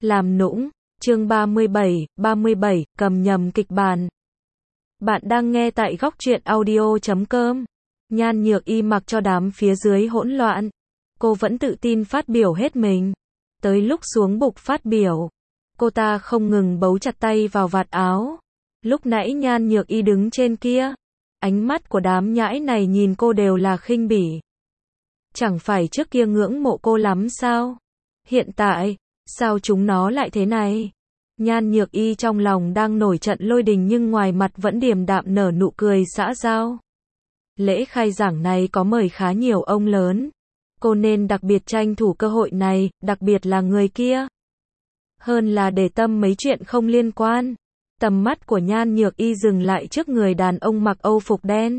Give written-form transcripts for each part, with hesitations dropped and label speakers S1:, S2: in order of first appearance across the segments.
S1: Làm nũng, chương 37, cầm nhầm kịch bản. Bạn đang nghe tại góc truyện audio.com. Nhan Nhược Y mặc cho đám phía dưới hỗn loạn. Cô vẫn tự tin phát biểu hết mình. Tới lúc xuống bục phát biểu, cô ta không ngừng bấu chặt tay vào vạt áo. Lúc nãy Nhan Nhược Y đứng trên kia, ánh mắt của đám nhãi này nhìn cô đều là khinh bỉ. Chẳng phải trước kia ngưỡng mộ cô lắm sao? Hiện tại, sao chúng nó lại thế này? Nhan Nhược Y trong lòng đang nổi trận lôi đình nhưng ngoài mặt vẫn điềm đạm nở nụ cười xã giao. Lễ khai giảng này có mời khá nhiều ông lớn. Cô nên đặc biệt tranh thủ cơ hội này, đặc biệt là người kia. Hơn là để tâm mấy chuyện không liên quan. Tầm mắt của Nhan Nhược Y dừng lại trước người đàn ông mặc Âu phục đen.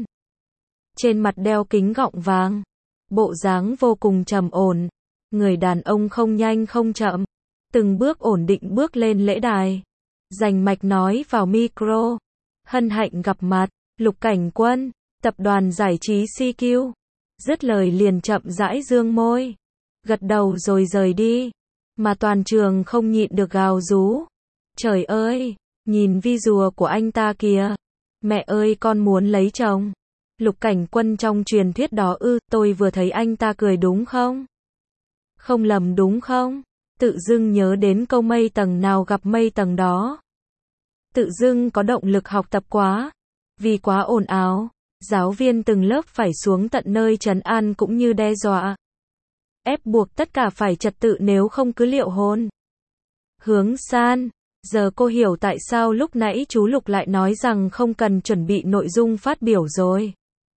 S1: Trên mặt đeo kính gọng vàng. Bộ dáng vô cùng trầm ổn. Người đàn ông không nhanh không chậm. Từng bước ổn định bước lên lễ đài. Rành mạch nói vào micro. Hân hạnh gặp mặt, Lục Cảnh Quân, tập đoàn giải trí CQ. Dứt lời liền chậm rãi dương môi. Gật đầu rồi rời đi. Mà toàn trường không nhịn được gào rú. Trời ơi, nhìn visual của anh ta kìa. Mẹ ơi con muốn lấy chồng. Lục Cảnh Quân trong truyền thuyết đó ư, tôi vừa thấy anh ta cười đúng không? Không lầm đúng không? Tự dưng nhớ đến câu mây tầng nào gặp mây tầng đó. Tự dưng có động lực học tập quá. Vì quá ồn ào, giáo viên từng lớp phải xuống tận nơi trấn an cũng như đe dọa. Ép buộc tất cả phải trật tự nếu không cứ liệu hôn. Hướng San, giờ cô hiểu tại sao lúc nãy chú Lục lại nói rằng không cần chuẩn bị nội dung phát biểu rồi.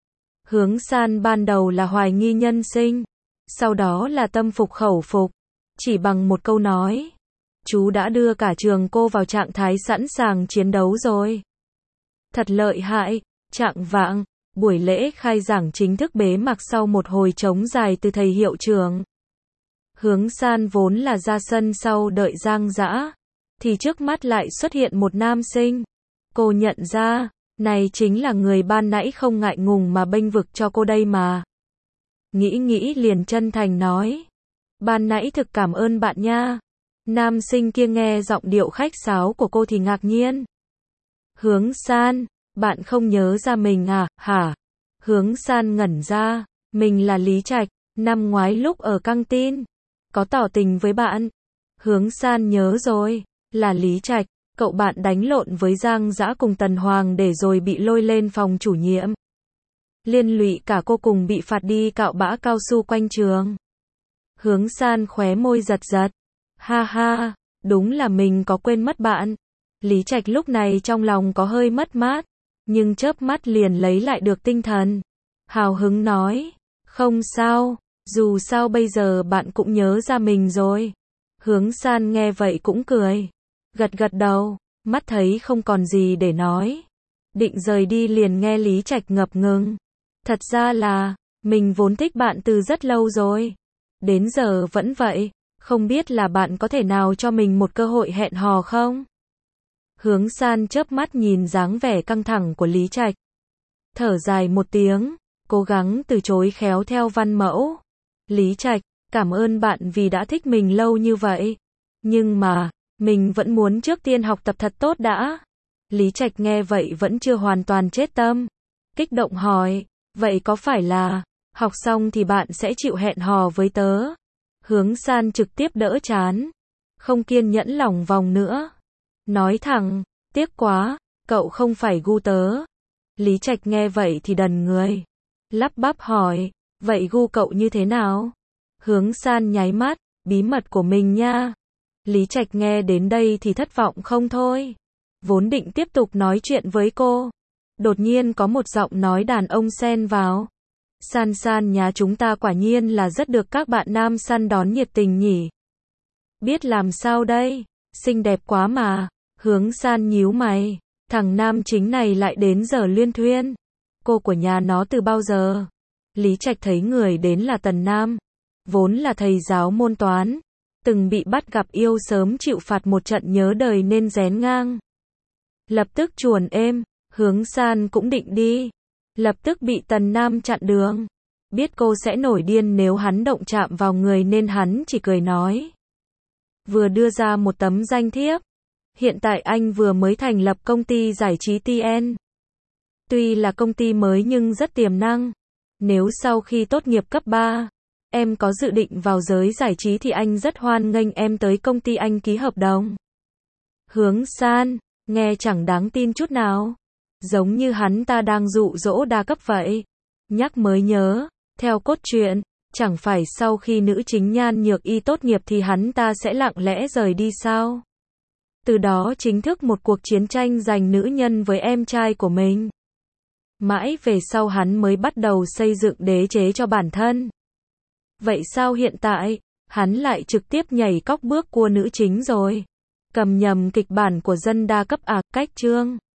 S1: Hướng San ban đầu là hoài nghi nhân sinh, sau đó là tâm phục khẩu phục. Chỉ bằng một câu nói, chú đã đưa cả trường cô vào trạng thái sẵn sàng chiến đấu rồi. Thật lợi hại. Chạng vạng, buổi lễ khai giảng chính thức bế mạc sau một hồi trống dài từ thầy hiệu trưởng. Hướng San vốn là ra sân sau đợi Giang Dã, thì trước mắt lại xuất hiện một nam sinh. Cô nhận ra, này chính là người ban nãy không ngại ngùng mà bênh vực cho cô đây mà. Nghĩ liền chân thành nói. Ban nãy thực cảm ơn bạn nha. Nam sinh kia nghe giọng điệu khách sáo của cô thì ngạc nhiên. Hướng San, bạn không nhớ ra mình à, hả? Hướng San ngẩn ra, mình là Lý Trạch, năm ngoái lúc ở căng tin, có tỏ tình với bạn. Hướng San nhớ rồi, là Lý Trạch, cậu bạn đánh lộn với Giang Dã cùng Tần Hoàng để rồi bị lôi lên phòng chủ nhiệm. Liên lụy cả cô cùng bị phạt đi cạo bã cao su quanh trường. Hướng San khóe môi giật giật. Ha ha, đúng là mình có quên mất bạn. Lý Trạch lúc này trong lòng có hơi mất mát, nhưng chớp mắt liền lấy lại được tinh thần. Hào hứng nói, không sao, dù sao bây giờ bạn cũng nhớ ra mình rồi. Hướng San nghe vậy cũng cười. Gật đầu, mắt thấy không còn gì để nói. Định rời đi liền nghe Lý Trạch ngập ngừng. Thật ra là, mình vốn thích bạn từ rất lâu rồi. Đến giờ vẫn vậy, không biết là bạn có thể nào cho mình một cơ hội hẹn hò không? Hướng San chớp mắt nhìn dáng vẻ căng thẳng của Lý Trạch. Thở dài một tiếng, cố gắng từ chối khéo theo văn mẫu. Lý Trạch, cảm ơn bạn vì đã thích mình lâu như vậy. Nhưng mà, mình vẫn muốn trước tiên học tập thật tốt đã. Lý Trạch nghe vậy vẫn chưa hoàn toàn chết tâm. Kích động hỏi, vậy có phải là, học xong thì bạn sẽ chịu hẹn hò với tớ? Hướng San trực tiếp đỡ chán. Không kiên nhẫn lòng vòng nữa. Nói thẳng, tiếc quá, cậu không phải gu tớ. Lý Trạch nghe vậy thì đần người. Lắp bắp hỏi, vậy gu cậu như thế nào? Hướng San nháy mắt, bí mật của mình nha. Lý Trạch nghe đến đây thì thất vọng không thôi. Vốn định tiếp tục nói chuyện với cô. Đột nhiên có một giọng nói đàn ông xen vào. San San nhà chúng ta quả nhiên là rất được các bạn nam săn đón nhiệt tình nhỉ. Biết làm sao đây, xinh đẹp quá mà. Hướng San nhíu mày, thằng nam chính này lại đến giờ luyên thuyên. Cô của nhà nó từ bao giờ? Lý Trạch thấy người đến là Tần Nam, vốn là thầy giáo môn toán, từng bị bắt gặp yêu sớm chịu phạt một trận nhớ đời nên rén ngang. Lập tức chuồn êm, Hướng San cũng định đi. Lập tức bị Tần Nam chặn đường. Biết cô sẽ nổi điên nếu hắn động chạm vào người nên hắn chỉ cười nói. vừa đưa ra một tấm danh thiếp. Hiện tại anh vừa mới thành lập công ty giải trí TN. Tuy là công ty mới nhưng rất tiềm năng. Nếu sau khi tốt nghiệp cấp 3, em có dự định vào giới giải trí thì anh rất hoan nghênh em tới công ty anh ký hợp đồng. Hướng San, nghe chẳng đáng tin chút nào. Giống như hắn ta đang dụ dỗ đa cấp vậy. Nhắc mới nhớ, theo cốt truyện, chẳng phải sau khi nữ chính Nhan Nhược Y tốt nghiệp thì hắn ta sẽ lặng lẽ rời đi sao? Từ đó chính thức một cuộc chiến tranh giành nữ nhân với em trai của mình. Mãi về sau hắn mới bắt đầu xây dựng đế chế cho bản thân. Vậy sao hiện tại, hắn lại trực tiếp nhảy cóc bước cua nữ chính rồi? Cầm nhầm kịch bản của dân đa cấp à, cách chương.